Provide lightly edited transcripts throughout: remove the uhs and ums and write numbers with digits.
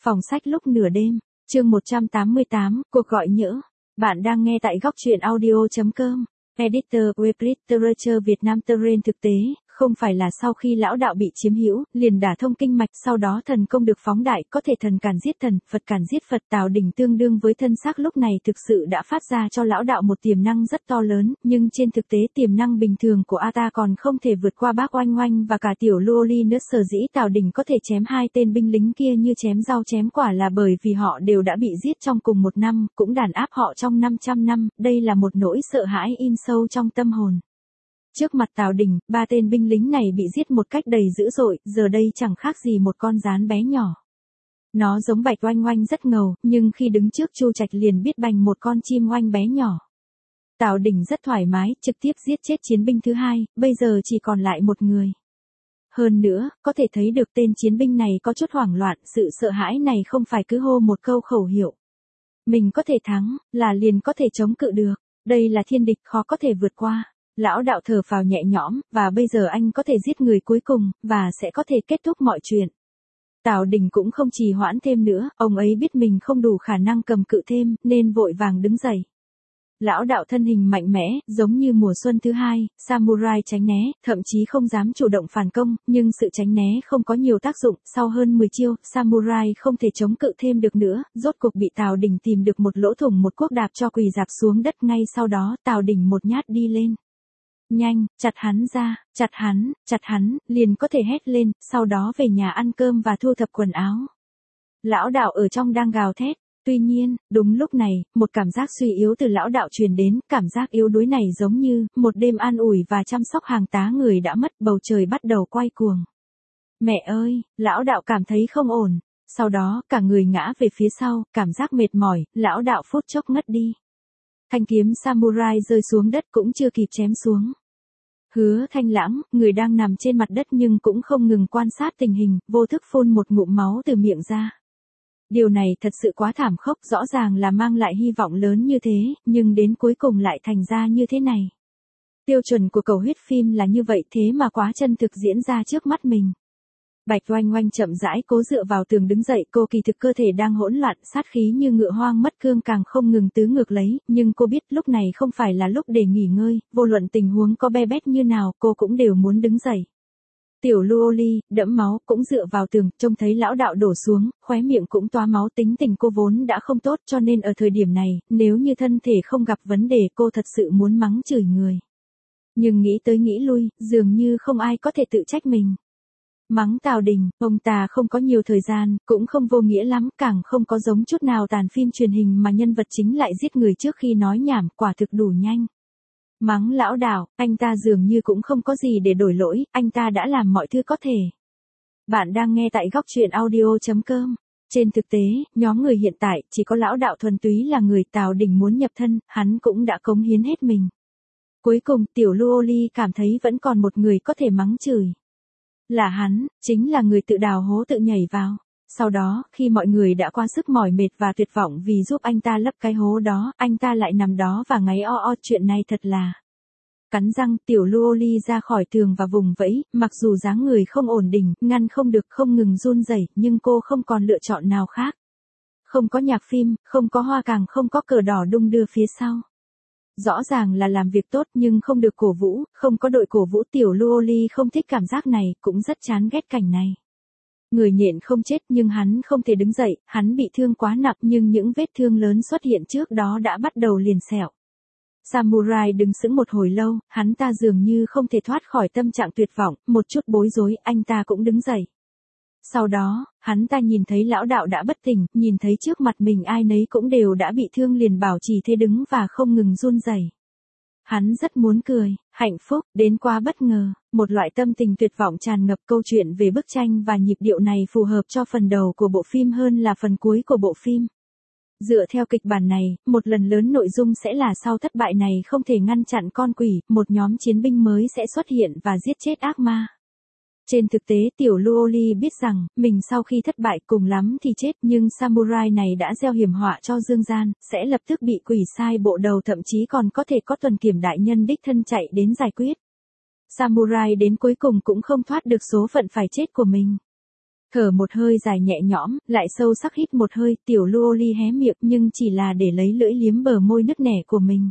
Phòng sách lúc nửa đêm, chương 188, cuộc gọi nhỡ. Bạn đang nghe tại góc truyện audio.com. Editor Web Literature Việt Nam Terrain. Thực tế, không phải là sau khi lão đạo bị chiếm hữu, liền đả thông kinh mạch, sau đó thần công được phóng đại, có thể thần càn giết thần, Phật càn giết Phật. Tào Đình tương đương với thân xác lúc này thực sự đã phát ra cho lão đạo một tiềm năng rất to lớn, nhưng trên thực tế tiềm năng bình thường của A ta còn không thể vượt qua bác Oanh Oanh và cả tiểu Luoli nữa. Sở dĩ Tào Đình có thể chém hai tên binh lính kia như chém rau chém quả là bởi vì họ đều đã bị giết trong cùng một năm, cũng đàn áp họ trong 500 năm, đây là một nỗi sợ hãi in sâu trong tâm hồn. Trước mặt Tào Đình, ba tên binh lính này bị giết một cách đầy dữ dội, giờ đây chẳng khác gì một con gián bé nhỏ. Nó giống Bạch Oanh Oanh rất ngầu, nhưng khi đứng trước Chu Trạch liền biết bành một con chim oanh bé nhỏ. Tào Đình rất thoải mái, trực tiếp giết chết chiến binh thứ hai, bây giờ chỉ còn lại một người. Hơn nữa, có thể thấy được tên chiến binh này có chút hoảng loạn, sự sợ hãi này không phải cứ hô một câu khẩu hiệu. Mình có thể thắng, là liền có thể chống cự được, đây là thiên địch khó có thể vượt qua. Lão đạo thở phào nhẹ nhõm, và bây giờ anh có thể giết người cuối cùng, và sẽ có thể kết thúc mọi chuyện. Tào Đình cũng không trì hoãn thêm nữa, ông ấy biết mình không đủ khả năng cầm cự thêm, nên vội vàng đứng dậy. Lão đạo thân hình mạnh mẽ, giống như mùa xuân thứ hai, samurai tránh né, thậm chí không dám chủ động phản công, nhưng sự tránh né không có nhiều tác dụng, sau hơn 10 chiêu, samurai không thể chống cự thêm được nữa, rốt cuộc bị Tào Đình tìm được một lỗ thủng, một cuốc đạp cho quỳ rạp xuống đất. Ngay sau đó, Tào Đình một nhát đi lên. Nhanh, chặt hắn ra, chặt hắn, liền có thể hét lên, sau đó về nhà ăn cơm và thu thập quần áo. Lão đạo ở trong đang gào thét. Tuy nhiên, đúng lúc này, một cảm giác suy yếu từ lão đạo truyền đến, cảm giác yếu đuối này giống như một đêm an ủi và chăm sóc hàng tá người đã mất, bầu trời bắt đầu quay cuồng. Mẹ ơi, lão đạo cảm thấy không ổn, sau đó cả người ngã về phía sau, cảm giác mệt mỏi, lão đạo phút chốc ngất đi. Thanh kiếm samurai rơi xuống đất cũng chưa kịp chém xuống. Hứa Thanh Lãng, người đang nằm trên mặt đất nhưng cũng không ngừng quan sát tình hình, vô thức phun một ngụm máu từ miệng ra. Điều này thật sự quá thảm khốc, rõ ràng là mang lại hy vọng lớn như thế, nhưng đến cuối cùng lại thành ra như thế này. Tiêu chuẩn của cầu huyết phim là như vậy, thế mà quá chân thực diễn ra trước mắt mình. Bạch Oanh Oanh chậm rãi cố dựa vào tường đứng dậy, cô kỳ thực cơ thể đang hỗn loạn, sát khí như ngựa hoang mất cương càng không ngừng tứ ngược lấy, nhưng cô biết lúc này không phải là lúc để nghỉ ngơi, vô luận tình huống có be bét như nào, cô cũng đều muốn đứng dậy. Tiểu Luoli, đẫm máu, cũng dựa vào tường, trông thấy lão đạo đổ xuống, khóe miệng cũng toa máu. Tính tình cô vốn đã không tốt, cho nên ở thời điểm này, nếu như thân thể không gặp vấn đề, cô thật sự muốn mắng chửi người. Nhưng nghĩ tới nghĩ lui, dường như không ai có thể tự trách mình. Mắng Tào Đình, ông ta không có nhiều thời gian, cũng không vô nghĩa lắm, càng không có giống chút nào tàn phim truyền hình mà nhân vật chính lại giết người trước khi nói nhảm, quả thực đủ nhanh. Mắng lão đạo, anh ta dường như cũng không có gì để đổi lỗi, anh ta đã làm mọi thứ có thể. Bạn đang nghe tại góc truyện audio.com. Trên thực tế, nhóm người hiện tại, chỉ có lão đạo thuần túy là người Tào Đình muốn nhập thân, hắn cũng đã cống hiến hết mình. Cuối cùng, tiểu Luoli cảm thấy vẫn còn một người có thể mắng chửi. Là hắn, chính là người tự đào hố tự nhảy vào. Sau đó, khi mọi người đã quá sức mỏi mệt và tuyệt vọng vì giúp anh ta lấp cái hố đó, anh ta lại nằm đó và ngáy o, chuyện này thật là. Cắn răng, tiểu Luoli ra khỏi tường và vùng vẫy, mặc dù dáng người không ổn định, ngăn không được, không ngừng run rẩy, nhưng cô không còn lựa chọn nào khác. Không có nhạc phim, không có hoa, càng không có cờ đỏ đung đưa phía sau. Rõ ràng là làm việc tốt nhưng không được cổ vũ, không có đội cổ vũ. Tiểu Luoli không thích cảm giác này, cũng rất chán ghét cảnh này. Người nhện không chết nhưng hắn không thể đứng dậy, hắn bị thương quá nặng nhưng những vết thương lớn xuất hiện trước đó đã bắt đầu liền sẹo. Samurai đứng sững một hồi lâu, hắn ta dường như không thể thoát khỏi tâm trạng tuyệt vọng, một chút bối rối, anh ta cũng đứng dậy. Sau đó, hắn ta nhìn thấy lão đạo đã bất tỉnh, nhìn thấy trước mặt mình ai nấy cũng đều đã bị thương, liền bảo trì thế đứng và không ngừng run rẩy. Hắn rất muốn cười, hạnh phúc, đến quá bất ngờ, một loại tâm tình tuyệt vọng tràn ngập. Câu chuyện về bức tranh và nhịp điệu này phù hợp cho phần đầu của bộ phim hơn là phần cuối của bộ phim. Dựa theo kịch bản này, một lần lớn nội dung sẽ là sau thất bại này không thể ngăn chặn con quỷ, một nhóm chiến binh mới sẽ xuất hiện và giết chết ác ma. Trên thực tế tiểu Luoli biết rằng, mình sau khi thất bại cùng lắm thì chết, nhưng samurai này đã gieo hiểm họa cho dương gian, sẽ lập tức bị quỷ sai bộ đầu, thậm chí còn có thể có tuần kiểm đại nhân đích thân chạy đến giải quyết. Samurai đến cuối cùng cũng không thoát được số phận phải chết của mình. Thở một hơi dài nhẹ nhõm, lại sâu sắc hít một hơi, tiểu Luoli hé miệng nhưng chỉ là để lấy lưỡi liếm bờ môi nứt nẻ của mình.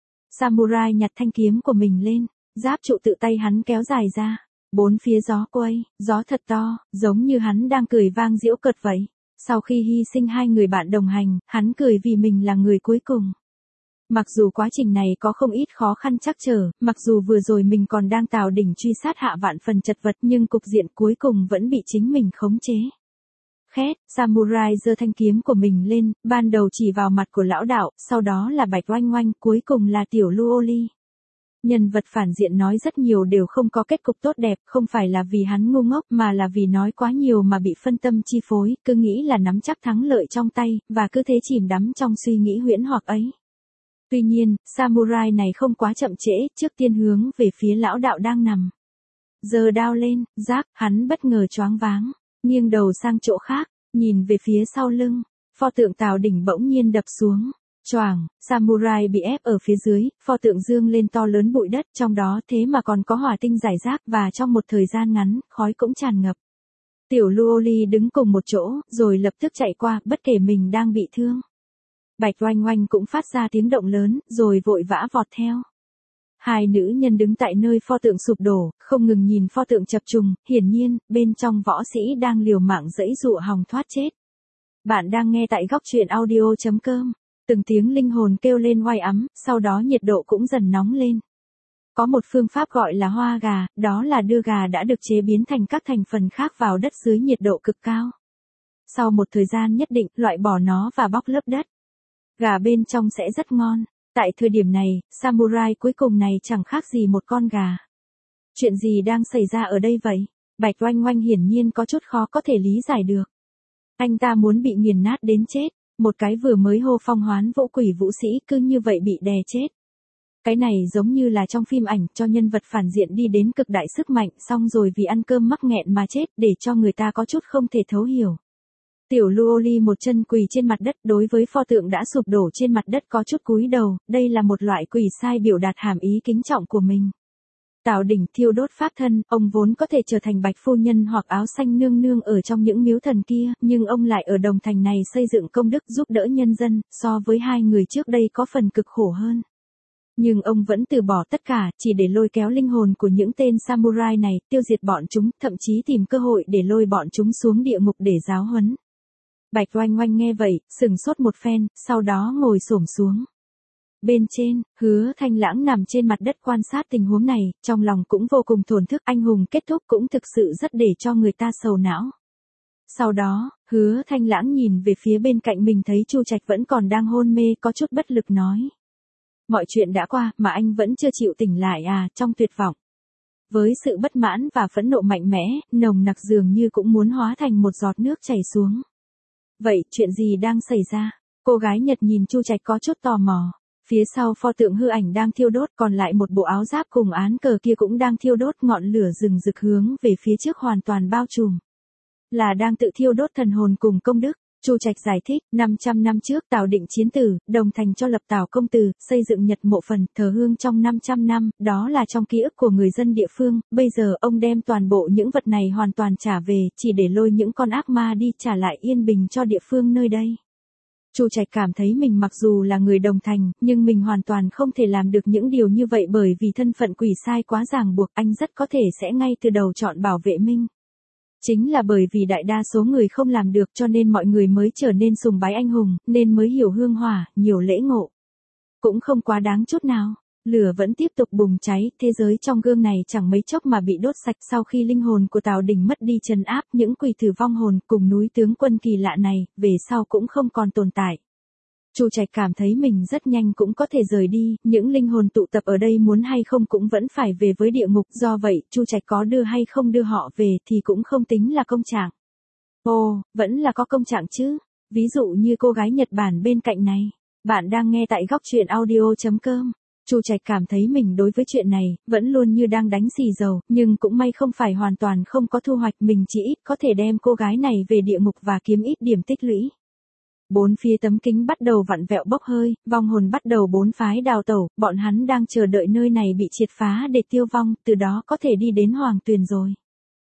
Samurai nhặt thanh kiếm của mình lên, giáp trụ tự tay hắn kéo dài ra. Bốn phía gió quay, gió thật to, giống như hắn đang cười vang giễu cợt vậy. Sau khi hy sinh hai người bạn đồng hành, hắn cười vì mình là người cuối cùng. Mặc dù quá trình này có không ít khó khăn trắc trở, mặc dù vừa rồi mình còn đang tào đỉnh truy sát hạ vạn phần chật vật nhưng cục diện cuối cùng vẫn bị chính mình khống chế. Khét, Samurai giơ thanh kiếm của mình lên, ban đầu chỉ vào mặt của lão đạo, sau đó là Bạch Oanh Oanh, cuối cùng là tiểu Luoli. Nhân vật phản diện nói rất nhiều đều không có kết cục tốt đẹp, không phải là vì hắn ngu ngốc mà là vì nói quá nhiều mà bị phân tâm chi phối, cứ nghĩ là nắm chắc thắng lợi trong tay, và cứ thế chìm đắm trong suy nghĩ huyễn hoặc ấy. Tuy nhiên, Samurai này không quá chậm trễ, trước tiên hướng về phía lão đạo đang nằm. Giơ đao lên, rác, hắn bất ngờ choáng váng, nghiêng đầu sang chỗ khác, nhìn về phía sau lưng, pho tượng Tào Đỉnh bỗng nhiên đập xuống. Choàng, Samurai bị ép ở phía dưới, pho tượng dương lên to lớn bụi đất, trong đó thế mà còn có hỏa tinh rải rác và trong một thời gian ngắn, khói cũng tràn ngập. Tiểu Luoli đứng cùng một chỗ, rồi lập tức chạy qua, bất kể mình đang bị thương. Bạch Oanh Oanh cũng phát ra tiếng động lớn, rồi vội vã vọt theo. Hai nữ nhân đứng tại nơi pho tượng sụp đổ, không ngừng nhìn pho tượng chập trùng, hiển nhiên, bên trong võ sĩ đang liều mạng giãy giụa hòng thoát chết. Bạn đang nghe tại góc truyện audio.com. Từng tiếng linh hồn kêu lên oai ấm, sau đó nhiệt độ cũng dần nóng lên. Có một phương pháp gọi là hoa gà, đó là đưa gà đã được chế biến thành các thành phần khác vào đất dưới nhiệt độ cực cao. Sau một thời gian nhất định, loại bỏ nó và bóc lớp đất. Gà bên trong sẽ rất ngon. Tại thời điểm này, Samurai cuối cùng này chẳng khác gì một con gà. Chuyện gì đang xảy ra ở đây vậy? Bạch Oanh Oanh hiển nhiên có chút khó có thể lý giải được. Anh ta muốn bị nghiền nát đến chết. Một cái vừa mới hô phong hoán vũ quỷ vũ sĩ cứ như vậy bị đè chết. Cái này giống như là trong phim ảnh cho nhân vật phản diện đi đến cực đại sức mạnh xong rồi vì ăn cơm mắc nghẹn mà chết để cho người ta có chút không thể thấu hiểu. Tiểu Luoli một chân quỳ trên mặt đất đối với pho tượng đã sụp đổ trên mặt đất có chút cúi đầu, đây là một loại quỳ sai biểu đạt hàm ý kính trọng của mình. Tào Đỉnh thiêu đốt pháp thân, ông vốn có thể trở thành Bạch Phu Nhân hoặc áo xanh nương nương ở trong những miếu thần kia, nhưng ông lại ở Đồng Thành này xây dựng công đức giúp đỡ nhân dân, so với hai người trước đây có phần cực khổ hơn. Nhưng ông vẫn từ bỏ tất cả, chỉ để lôi kéo linh hồn của những tên samurai này, tiêu diệt bọn chúng, thậm chí tìm cơ hội để lôi bọn chúng xuống địa ngục để giáo huấn. Bạch Oanh Oanh nghe vậy, sừng sốt một phen, sau đó ngồi xổm xuống. Bên trên, Hứa Thanh Lãng nằm trên mặt đất quan sát tình huống này, trong lòng cũng vô cùng thổn thức, anh hùng kết thúc cũng thực sự rất để cho người ta sầu não. Sau đó, Hứa Thanh Lãng nhìn về phía bên cạnh mình thấy Chu Trạch vẫn còn đang hôn mê, có chút bất lực nói. Mọi chuyện đã qua, mà anh vẫn chưa chịu tỉnh lại à, trong tuyệt vọng. Với sự bất mãn và phẫn nộ mạnh mẽ, nồng nặc dường như cũng muốn hóa thành một giọt nước chảy xuống. Vậy, chuyện gì đang xảy ra? Cô gái Nhật nhìn Chu Trạch có chút tò mò. Phía sau pho tượng hư ảnh đang thiêu đốt, còn lại một bộ áo giáp cùng án cờ kia cũng đang thiêu đốt, ngọn lửa rừng rực hướng về phía trước hoàn toàn bao trùm. Là đang tự thiêu đốt thần hồn cùng công đức. Chu Trạch giải thích, 500 năm trước Tào Định chiến tử, Đồng Thành cho lập Tào công tử, xây dựng Nhật mộ phần, thờ hương trong 500 năm, đó là trong ký ức của người dân địa phương, bây giờ ông đem toàn bộ những vật này hoàn toàn trả về, chỉ để lôi những con ác ma đi trả lại yên bình cho địa phương nơi đây. Chu Trạch cảm thấy mình mặc dù là người Đồng Thành, nhưng mình hoàn toàn không thể làm được những điều như vậy bởi vì thân phận quỷ sai quá ràng buộc, anh rất có thể sẽ ngay từ đầu chọn bảo vệ Minh. Chính là bởi vì đại đa số người không làm được cho nên mọi người mới trở nên sùng bái anh hùng, nên mới hiểu hương hỏa, nhiều lễ ngộ. Cũng không quá đáng chút nào. Lửa vẫn tiếp tục bùng cháy, thế giới trong gương này chẳng mấy chốc mà bị đốt sạch sau khi linh hồn của Tào Đình mất đi trấn áp, những quỷ tử vong hồn cùng núi tướng quân kỳ lạ này, về sau cũng không còn tồn tại. Chu Trạch cảm thấy mình rất nhanh cũng có thể rời đi, những linh hồn tụ tập ở đây muốn hay không cũng vẫn phải về với địa ngục, do vậy, Chu Trạch có đưa hay không đưa họ về thì cũng không tính là công trạng. Ồ, vẫn là có công trạng chứ, ví dụ như cô gái Nhật Bản bên cạnh này. Bạn đang nghe tại góc truyện audio.com. Chu Trạch cảm thấy mình đối với chuyện này, vẫn luôn như đang đánh xì dầu, nhưng cũng may không phải hoàn toàn không có thu hoạch, mình chỉ ít có thể đem cô gái này về địa ngục và kiếm ít điểm tích lũy. Bốn phía tấm kính bắt đầu vặn vẹo bốc hơi, vong hồn bắt đầu bốn phái đào tẩu, bọn hắn đang chờ đợi nơi này bị triệt phá để tiêu vong, từ đó có thể đi đến Hoàng Tuyền rồi.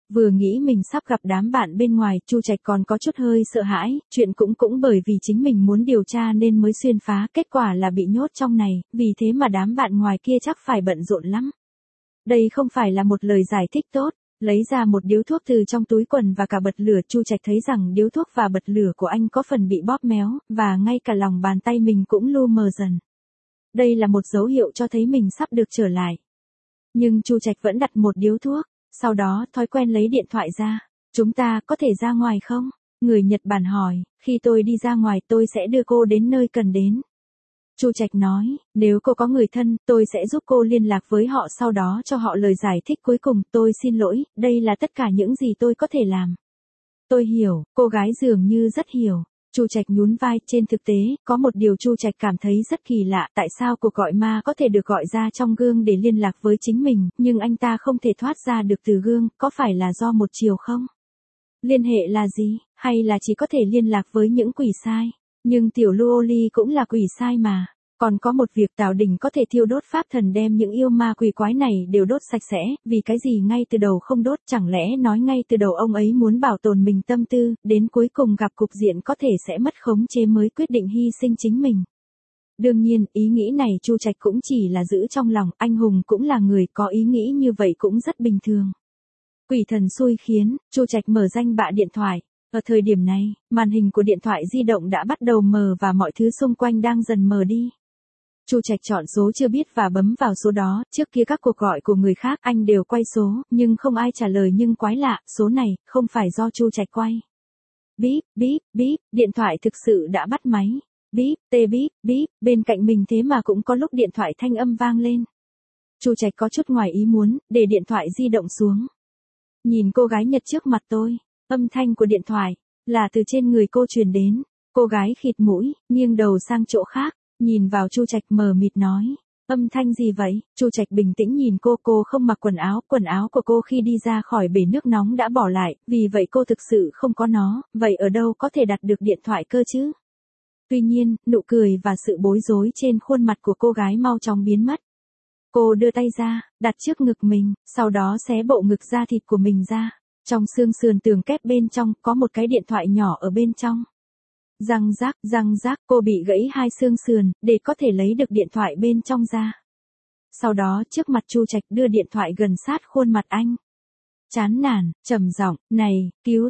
Vừa nghĩ mình sắp gặp đám bạn bên ngoài, Chu Trạch còn có chút hơi sợ hãi, chuyện cũng bởi vì chính mình muốn điều tra nên mới xuyên phá, kết quả là bị nhốt trong này, vì thế mà đám bạn ngoài kia chắc phải bận rộn lắm. Đây không phải là một lời giải thích tốt. Lấy ra một điếu thuốc từ trong túi quần và cả bật lửa, Chu Trạch thấy rằng điếu thuốc và bật lửa của anh có phần bị bóp méo, và ngay cả lòng bàn tay mình cũng lu mờ dần. Đây là một dấu hiệu cho thấy mình sắp được trở lại. Nhưng Chu Trạch vẫn đặt một điếu thuốc, sau đó thói quen lấy điện thoại ra. Chúng ta có thể ra ngoài không? Người Nhật Bản hỏi, khi tôi đi ra ngoài tôi sẽ đưa cô đến nơi cần đến. Chu Trạch nói, nếu cô có người thân, tôi sẽ giúp cô liên lạc với họ, sau đó cho họ lời giải thích cuối cùng. Tôi xin lỗi, đây là tất cả những gì tôi có thể làm. Tôi hiểu, cô gái dường như rất hiểu. Chu Trạch nhún vai, trên thực tế, có một điều Chu Trạch cảm thấy rất kỳ lạ, tại sao cuộc gọi ma có thể được gọi ra trong gương để liên lạc với chính mình, nhưng anh ta không thể thoát ra được từ gương, có phải là do một chiều không? Liên hệ là gì, hay là chỉ có thể liên lạc với những quỷ sai? Nhưng tiểu Luoli cũng là quỷ sai mà. Còn có một việc, Tào Đình có thể thiêu đốt pháp thần đem những yêu ma quỷ quái này đều đốt sạch sẽ, vì cái gì ngay từ đầu không đốt, chẳng lẽ nói ngay từ đầu ông ấy muốn bảo tồn mình tâm tư, đến cuối cùng gặp cục diện có thể sẽ mất khống chế mới quyết định hy sinh chính mình. Đương nhiên, ý nghĩ này Chu Trạch cũng chỉ là giữ trong lòng, anh hùng cũng là người có ý nghĩ như vậy cũng rất bình thường. Quỷ thần xui khiến, Chu Trạch mở danh bạ điện thoại. Ở thời điểm này, màn hình của điện thoại di động đã bắt đầu mờ và mọi thứ xung quanh đang dần mờ đi. Chu Trạch chọn số chưa biết và bấm vào số đó, trước kia các cuộc gọi của người khác anh đều quay số, nhưng không ai trả lời, nhưng quái lạ, số này, không phải do Chu Trạch quay. Bíp, bíp, bíp, điện thoại thực sự đã bắt máy. Bíp, tê bíp, bíp, bên cạnh mình thế mà cũng có lúc điện thoại thanh âm vang lên. Chu Trạch có chút ngoài ý muốn, để điện thoại di động xuống. Nhìn cô gái Nhật trước mặt tôi, âm thanh của điện thoại, là từ trên người cô truyền đến. Cô gái khịt mũi, nghiêng đầu sang chỗ khác. Nhìn vào Chu Trạch mờ mịt nói, âm thanh gì vậy? Chu Trạch bình tĩnh nhìn cô không mặc quần áo của cô khi đi ra khỏi bể nước nóng đã bỏ lại, vì vậy cô thực sự không có nó, vậy ở đâu có thể đặt được điện thoại cơ chứ? Tuy nhiên, nụ cười và sự bối rối trên khuôn mặt của cô gái mau chóng biến mất. Cô đưa tay ra, đặt trước ngực mình, sau đó xé bộ ngực da thịt của mình ra. Trong xương sườn tường kép bên trong có một cái điện thoại nhỏ ở bên trong. Răng rác, cô bị gãy hai xương sườn, để có thể lấy được điện thoại bên trong ra. Sau đó trước mặt Chu Trạch đưa điện thoại gần sát khuôn mặt anh. Chán nản, trầm giọng, này, cứu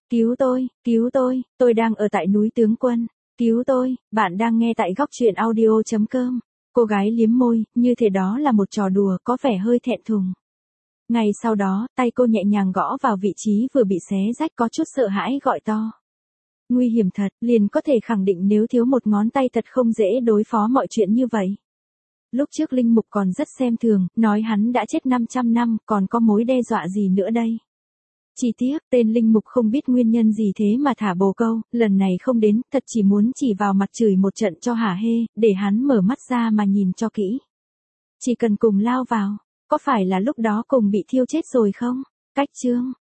tôi đang ở tại núi Tướng Quân, cứu tôi, bạn đang nghe tại góc truyện audio.com. Cô gái liếm môi, như thế đó là một trò đùa, có vẻ hơi thẹn thùng. Ngay sau đó, tay cô nhẹ nhàng gõ vào vị trí vừa bị xé rách, có chút sợ hãi gọi to. Nguy hiểm thật, liền có thể khẳng định nếu thiếu một ngón tay thật không dễ đối phó mọi chuyện như vậy. Lúc trước Linh Mục còn rất xem thường, nói hắn đã chết 500 năm, còn có mối đe dọa gì nữa đây. Chỉ tiếc, tên Linh Mục không biết nguyên nhân gì thế mà thả bồ câu, lần này không đến, thật chỉ muốn chỉ vào mặt chửi một trận cho hả hê, để hắn mở mắt ra mà nhìn cho kỹ. Chỉ cần cùng lao vào, có phải là lúc đó cùng bị thiêu chết rồi không? Cách chương